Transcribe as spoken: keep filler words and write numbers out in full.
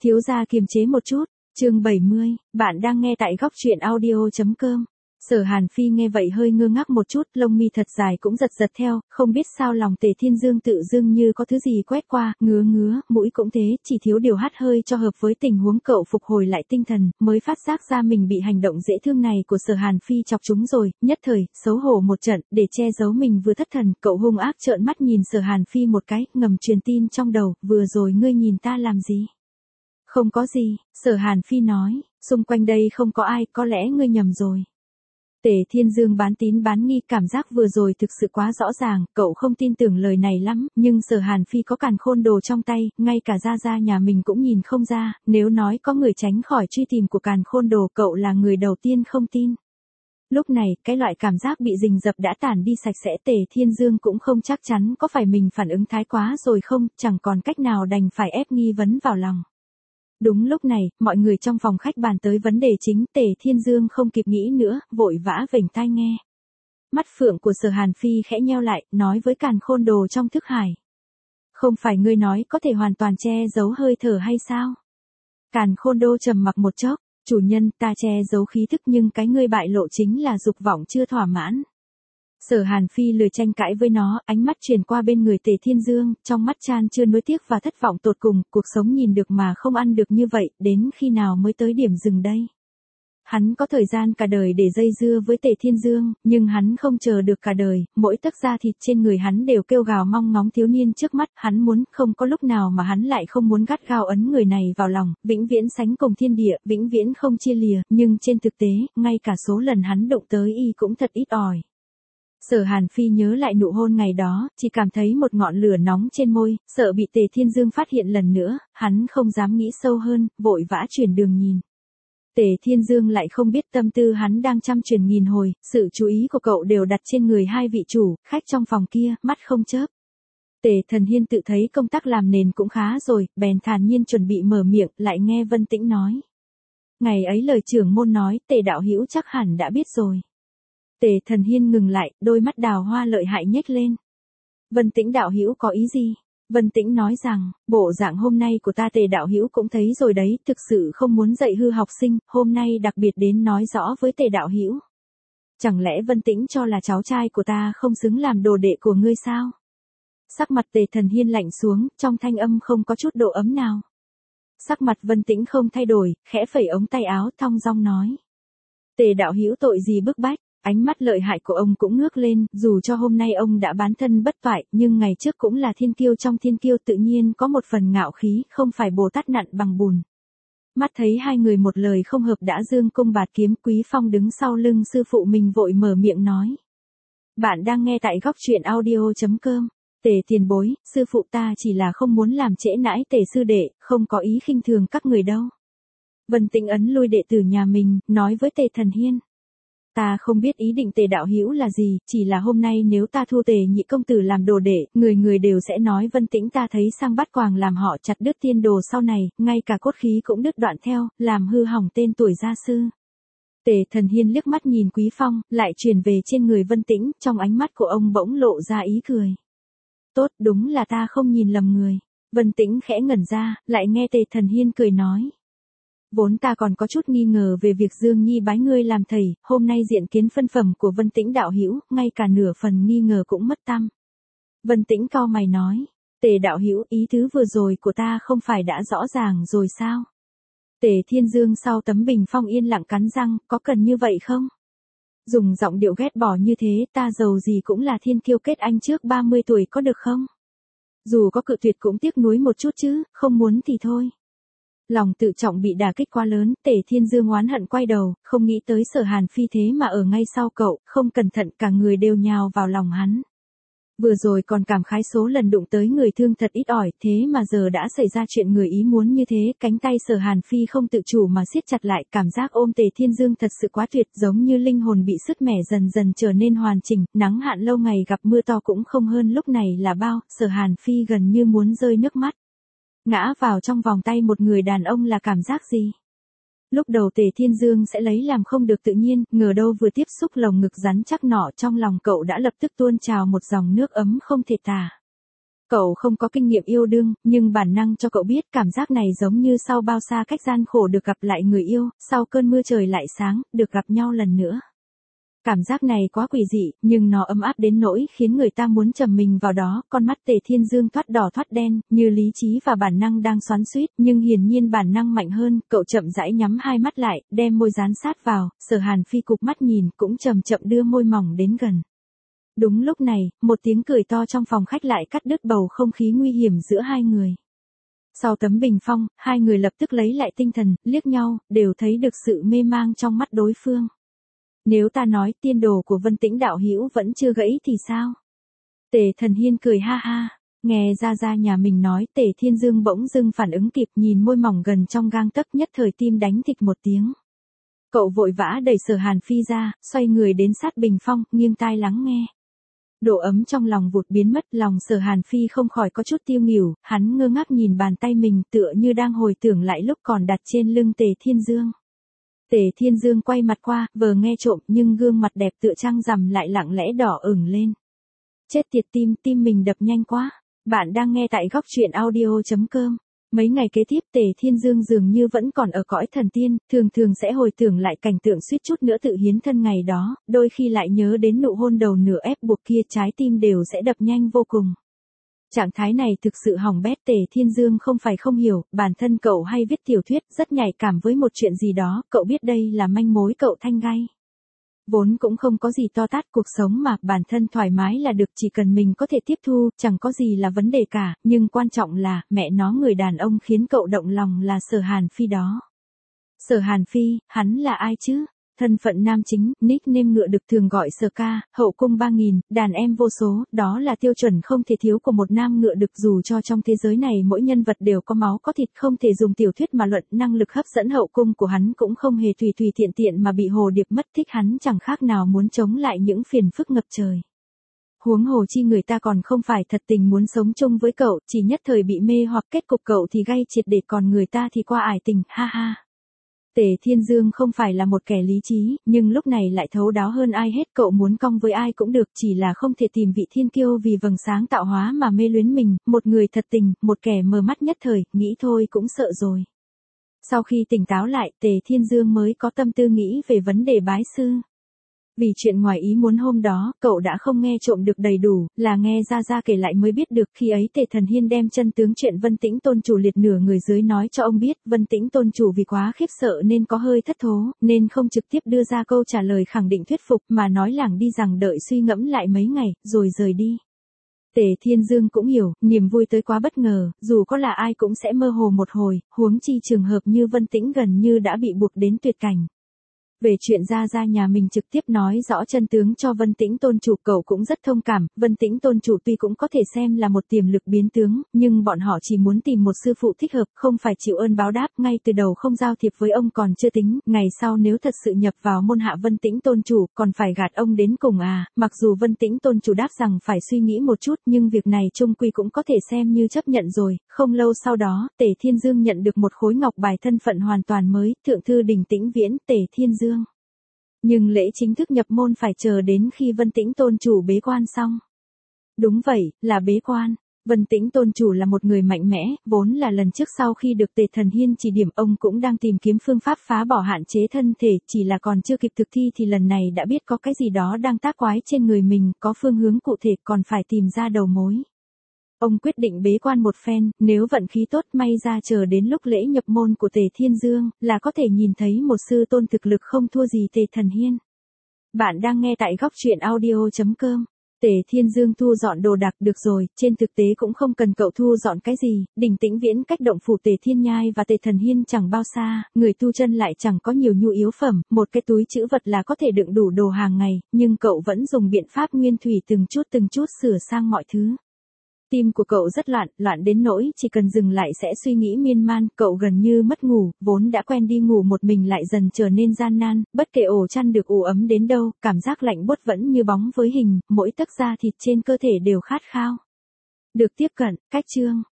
Thiếu gia kiềm chế một chút, chương bảy mươi, bạn đang nghe tại góc truyện audio chấm com. Sở Hàn Phi nghe vậy hơi ngơ ngác một chút, lông mi thật dài cũng giật giật theo, không biết sao lòng Tề Thiên Dương tự dưng như có thứ gì quét qua, ngứa ngứa, mũi cũng thế, chỉ thiếu điều hắt hơi cho hợp với tình huống cậu phục hồi lại tinh thần, mới phát giác ra mình bị hành động dễ thương này của Sở Hàn Phi chọc trúng rồi, nhất thời, xấu hổ một trận, để che giấu mình vừa thất thần, cậu hung ác trợn mắt nhìn Sở Hàn Phi một cái, ngầm truyền tin trong đầu, vừa rồi ngươi nhìn ta làm gì? Không có gì, Sở Hàn Phi nói, xung quanh đây không có ai, có lẽ ngươi nhầm rồi. Tề Thiên Dương bán tín bán nghi, cảm giác vừa rồi thực sự quá rõ ràng, cậu không tin tưởng lời này lắm, nhưng Sở Hàn Phi có càn khôn đồ trong tay, ngay cả Gia Gia nhà mình cũng nhìn không ra, nếu nói có người tránh khỏi truy tìm của càn khôn đồ, cậu là người đầu tiên không tin. Lúc này, cái loại cảm giác bị rình rập đã tản đi sạch sẽ, Tề Thiên Dương cũng không chắc chắn có phải mình phản ứng thái quá rồi không, chẳng còn cách nào đành phải ép nghi vấn vào lòng. Đúng lúc này, mọi người trong phòng khách bàn tới vấn đề chính, Tề Thiên Dương không kịp nghĩ nữa, vội vã vểnh tai nghe. Mắt phượng của Sở Hàn Phi khẽ nheo lại, nói với càn khôn đồ trong thức hải. Không phải ngươi nói có thể hoàn toàn che giấu hơi thở hay sao? Càn khôn đô trầm mặc một chốc, chủ nhân, ta che giấu khí thức nhưng cái ngươi bại lộ chính là dục vọng chưa thỏa mãn. Sở Hàn Phi lười tranh cãi với nó, ánh mắt chuyển qua bên người Tề Thiên Dương, trong mắt chan chưa nuối tiếc và thất vọng tột cùng, cuộc sống nhìn được mà không ăn được như vậy, đến khi nào mới tới điểm dừng đây? Hắn có thời gian cả đời để dây dưa với Tề Thiên Dương, nhưng hắn không chờ được cả đời, mỗi tấc da thịt trên người hắn đều kêu gào mong ngóng thiếu niên trước mắt, hắn muốn, không có lúc nào mà hắn lại không muốn gắt gao ấn người này vào lòng, vĩnh viễn sánh cùng thiên địa, vĩnh viễn không chia lìa, nhưng trên thực tế, ngay cả số lần hắn đụng tới y cũng thật ít ỏi. Sở Hàn Phi nhớ lại nụ hôn ngày đó, chỉ cảm thấy một ngọn lửa nóng trên môi, sợ bị Tề Thiên Dương phát hiện lần nữa, hắn không dám nghĩ sâu hơn, vội vã chuyển đường nhìn. Tề Thiên Dương lại không biết tâm tư hắn đang chăm chuyển nghìn hồi, sự chú ý của cậu đều đặt trên người hai vị chủ, khách trong phòng kia, mắt không chớp. Tề Thần Hiên tự thấy công tác làm nền cũng khá rồi, bèn thản nhiên chuẩn bị mở miệng, lại nghe Vân Tĩnh nói. Ngày ấy lời trưởng môn nói, Tề đạo hữu chắc hẳn đã biết rồi. Tề Thần Hiên ngừng lại, đôi mắt đào hoa lợi hại nhếch lên. Vân Tĩnh đạo hữu có ý gì? Vân Tĩnh nói rằng, bộ dạng hôm nay của ta Tề đạo hữu cũng thấy rồi đấy, thực sự không muốn dạy hư học sinh, hôm nay đặc biệt đến nói rõ với Tề đạo hữu. Chẳng lẽ Vân Tĩnh cho là cháu trai của ta không xứng làm đồ đệ của ngươi sao? Sắc mặt Tề Thần Hiên lạnh xuống, trong thanh âm không có chút độ ấm nào. Sắc mặt Vân Tĩnh không thay đổi, khẽ phẩy ống tay áo thong dong nói. Tề đạo hữu tội gì bức bách? Ánh mắt lợi hại của ông cũng ngước lên, dù cho hôm nay ông đã bán thân bất toại, nhưng ngày trước cũng là thiên kiêu trong thiên kiêu, tự nhiên có một phần ngạo khí, không phải Bồ Tát nặn bằng bùn. Mắt thấy hai người một lời không hợp đã dương cung bạt kiếm, Quý Phong đứng sau lưng sư phụ mình vội mở miệng nói. Bạn đang nghe tại góc truyện audio chấm com. Tề tiền bối, sư phụ ta chỉ là không muốn làm trễ nãi Tề sư đệ, không có ý khinh thường các người đâu. Vân Tĩnh ấn lui đệ tử nhà mình, nói với Tề Thần Hiên. Ta không biết ý định Tề đạo hữu là gì, chỉ là hôm nay nếu ta thu Tề nhị công tử làm đồ đệ, người người đều sẽ nói Vân Tĩnh ta thấy sang bắt quàng làm họ chặt đứt tiên đồ sau này, ngay cả cốt khí cũng đứt đoạn theo, làm hư hỏng tên tuổi gia sư. Tề Thần Hiên liếc mắt nhìn Quý Phong, lại chuyển về trên người Vân Tĩnh, trong ánh mắt của ông bỗng lộ ra ý cười. Tốt, đúng là ta không nhìn lầm người. Vân Tĩnh khẽ ngẩn ra, lại nghe Tề Thần Hiên cười nói. Vốn ta còn có chút nghi ngờ về việc Dương Nhi bái ngươi làm thầy, hôm nay diện kiến phân phẩm của Vân Tĩnh đạo hữu, ngay cả nửa phần nghi ngờ cũng mất tăm. Vân Tĩnh cau mày nói, Tề đạo hữu, ý tứ vừa rồi của ta không phải đã rõ ràng rồi sao? Tề Thiên Dương sau tấm bình phong yên lặng cắn răng, có cần như vậy không? Dùng giọng điệu ghét bỏ như thế, ta giàu gì cũng là thiên kiêu kết anh trước ba mươi tuổi có được không? Dù có cự tuyệt cũng tiếc nuối một chút chứ, không muốn thì thôi. Lòng tự trọng bị đả kích quá lớn, Tề Thiên Dương oán hận quay đầu, không nghĩ tới Sở Hàn Phi thế mà ở ngay sau cậu, không cẩn thận cả người đều nhào vào lòng hắn. Vừa rồi còn cảm khái số lần đụng tới người thương thật ít ỏi, thế mà giờ đã xảy ra chuyện người ý muốn như thế, cánh tay Sở Hàn Phi không tự chủ mà siết chặt lại, cảm giác ôm Tề Thiên Dương thật sự quá tuyệt, giống như linh hồn bị sứt mẻ dần dần trở nên hoàn chỉnh, nắng hạn lâu ngày gặp mưa to cũng không hơn lúc này là bao, Sở Hàn Phi gần như muốn rơi nước mắt. Ngã vào trong vòng tay một người đàn ông là cảm giác gì? Lúc đầu Tề Thiên Dương sẽ lấy làm không được tự nhiên, ngờ đâu vừa tiếp xúc lồng ngực rắn chắc nọ trong lòng cậu đã lập tức tuôn trào một dòng nước ấm không thể tả. Cậu không có kinh nghiệm yêu đương, nhưng bản năng cho cậu biết cảm giác này giống như sau bao xa cách gian khổ được gặp lại người yêu, sau cơn mưa trời lại sáng, được gặp nhau lần nữa. Cảm giác này quá quỷ dị, nhưng nó ấm áp đến nỗi khiến người ta muốn trầm mình vào đó, con mắt Tề Thiên Dương thoát đỏ thoát đen, như lý trí và bản năng đang xoắn xuýt, nhưng hiển nhiên bản năng mạnh hơn, cậu chậm rãi nhắm hai mắt lại, đem môi dán sát vào, Sở Hàn Phi cụp mắt nhìn, cũng chậm chậm đưa môi mỏng đến gần. Đúng lúc này, một tiếng cười to trong phòng khách lại cắt đứt bầu không khí nguy hiểm giữa hai người. Sau tấm bình phong, hai người lập tức lấy lại tinh thần, liếc nhau, đều thấy được sự mê mang trong mắt đối phương. Nếu ta nói tiên đồ của Vân Tĩnh đạo hữu vẫn chưa gãy thì sao? Tề Thần Hiên cười ha ha, nghe ra ra nhà mình nói, Tề Thiên Dương bỗng dưng phản ứng kịp, nhìn môi mỏng gần trong gang tấc, nhất thời tim đánh thịch một tiếng. Cậu vội vã đẩy Sở Hàn Phi ra, xoay người đến sát bình phong, nghiêng tai lắng nghe. Độ ấm trong lòng vụt biến mất, lòng Sở Hàn Phi không khỏi có chút tiêu nghỉu, hắn ngơ ngác nhìn bàn tay mình, tựa như đang hồi tưởng lại lúc còn đặt trên lưng Tề Thiên Dương. Tề Thiên Dương quay mặt qua, vờ nghe trộm, nhưng gương mặt đẹp tựa trăng rằm lại lặng lẽ đỏ ửng lên. Chết tiệt, tim, tim mình đập nhanh quá. Bạn đang nghe tại góc truyện audio chấm com. Mấy ngày kế tiếp Tề Thiên Dương dường như vẫn còn ở cõi thần tiên, thường thường sẽ hồi tưởng lại cảnh tượng suýt chút nữa tự hiến thân ngày đó, đôi khi lại nhớ đến nụ hôn đầu nửa ép buộc kia, trái tim đều sẽ đập nhanh vô cùng. Trạng thái này thực sự hỏng bét. Tề Thiên Dương không phải không hiểu, bản thân cậu hay viết tiểu thuyết, rất nhạy cảm với một chuyện gì đó, cậu biết đây là manh mối, cậu thanh gay. Vốn cũng không có gì to tát, cuộc sống mà, bản thân thoải mái là được, chỉ cần mình có thể tiếp thu, chẳng có gì là vấn đề cả, nhưng quan trọng là, mẹ nó, người đàn ông khiến cậu động lòng là Sở Hàn Phi đó. Sở Hàn Phi, hắn là ai chứ? Thân phận nam chính, nickname ngựa được thường gọi Sở ca, hậu cung ba nghìn, đàn em vô số, đó là tiêu chuẩn không thể thiếu của một nam ngựa được, dù cho trong thế giới này mỗi nhân vật đều có máu có thịt, không thể dùng tiểu thuyết mà luận, năng lực hấp dẫn hậu cung của hắn cũng không hề tùy tùy tiện tiện mà bị hồ điệp mất thích, hắn chẳng khác nào muốn chống lại những phiền phức ngập trời. Huống hồ chi người ta còn không phải thật tình muốn sống chung với cậu, chỉ nhất thời bị mê hoặc, kết cục cậu thì gay triệt để, còn người ta thì qua ải tình, ha ha. Tề Thiên Dương không phải là một kẻ lý trí, nhưng lúc này lại thấu đáo hơn ai hết, cậu muốn cong với ai cũng được, chỉ là không thể tìm vị thiên kiêu vì vầng sáng tạo hóa mà mê luyến mình, một người thật tình, một kẻ mờ mắt nhất thời, nghĩ thôi cũng sợ rồi. Sau khi tỉnh táo lại, Tề Thiên Dương mới có tâm tư nghĩ về vấn đề bái sư. Vì chuyện ngoài ý muốn hôm đó, cậu đã không nghe trộm được đầy đủ, là nghe Gia Gia kể lại mới biết được, khi ấy Tề Thần Hiên đem chân tướng chuyện Vân Tĩnh tôn chủ liệt nửa người dưới nói cho ông biết, Vân Tĩnh tôn chủ vì quá khiếp sợ nên có hơi thất thố, nên không trực tiếp đưa ra câu trả lời khẳng định thuyết phục, mà nói lảng đi rằng đợi suy ngẫm lại mấy ngày, rồi rời đi. Tề Thiên Dương cũng hiểu, niềm vui tới quá bất ngờ, dù có là ai cũng sẽ mơ hồ một hồi, huống chi trường hợp như Vân Tĩnh gần như đã bị buộc đến tuyệt cảnh. Về chuyện Gia Gia nhà mình trực tiếp nói rõ chân tướng cho Vân Tĩnh tôn chủ, cậu cũng rất thông cảm, Vân Tĩnh tôn chủ tuy cũng có thể xem là một tiềm lực biến tướng, nhưng bọn họ chỉ muốn tìm một sư phụ thích hợp, không phải chịu ơn báo đáp, ngay từ đầu không giao thiệp với ông còn chưa tính, ngày sau nếu thật sự nhập vào môn hạ Vân Tĩnh tôn chủ, còn phải gạt ông đến cùng à, mặc dù Vân Tĩnh tôn chủ đáp rằng phải suy nghĩ một chút, nhưng việc này chung quy cũng có thể xem như chấp nhận rồi. Không lâu sau đó, Tề Thiên Dương nhận được một khối ngọc bài thân phận hoàn toàn mới, thượng thư Đình Tĩnh Viễn, Tề Thiên Dương. Nhưng lễ chính thức nhập môn phải chờ đến khi Vân Tĩnh tôn chủ bế quan xong. Đúng vậy, là bế quan. Vân Tĩnh tôn chủ là một người mạnh mẽ, vốn là lần trước sau khi được Tề Thần Hiên chỉ điểm, ông cũng đang tìm kiếm phương pháp phá bỏ hạn chế thân thể, chỉ là còn chưa kịp thực thi thì lần này đã biết có cái gì đó đang tác quái trên người mình, có phương hướng cụ thể, còn phải tìm ra đầu mối. Ông quyết định bế quan một phen, nếu vận khí tốt may ra chờ đến lúc lễ nhập môn của Tề Thiên Dương, là có thể nhìn thấy một sư tôn thực lực không thua gì Tề Thần Hiên. Bạn đang nghe tại góc truyện audio chấm com. Tề Thiên Dương thu dọn đồ đạc, được rồi, trên thực tế cũng không cần cậu thu dọn cái gì, Đình Tĩnh Viễn cách động phủ Tề Thiên Nhai và Tề Thần Hiên chẳng bao xa, người tu chân lại chẳng có nhiều nhu yếu phẩm, một cái túi trữ vật là có thể đựng đủ đồ hàng ngày, nhưng cậu vẫn dùng biện pháp nguyên thủy từng chút từng chút sửa sang mọi thứ. Tim của cậu rất loạn, loạn đến nỗi chỉ cần dừng lại sẽ suy nghĩ miên man, cậu gần như mất ngủ, vốn đã quen đi ngủ một mình lại dần trở nên gian nan, bất kể ổ chăn được ủ ấm đến đâu, cảm giác lạnh buốt vẫn như bóng với hình, mỗi tấc da thịt trên cơ thể đều khát khao. Được tiếp cận, cách chương.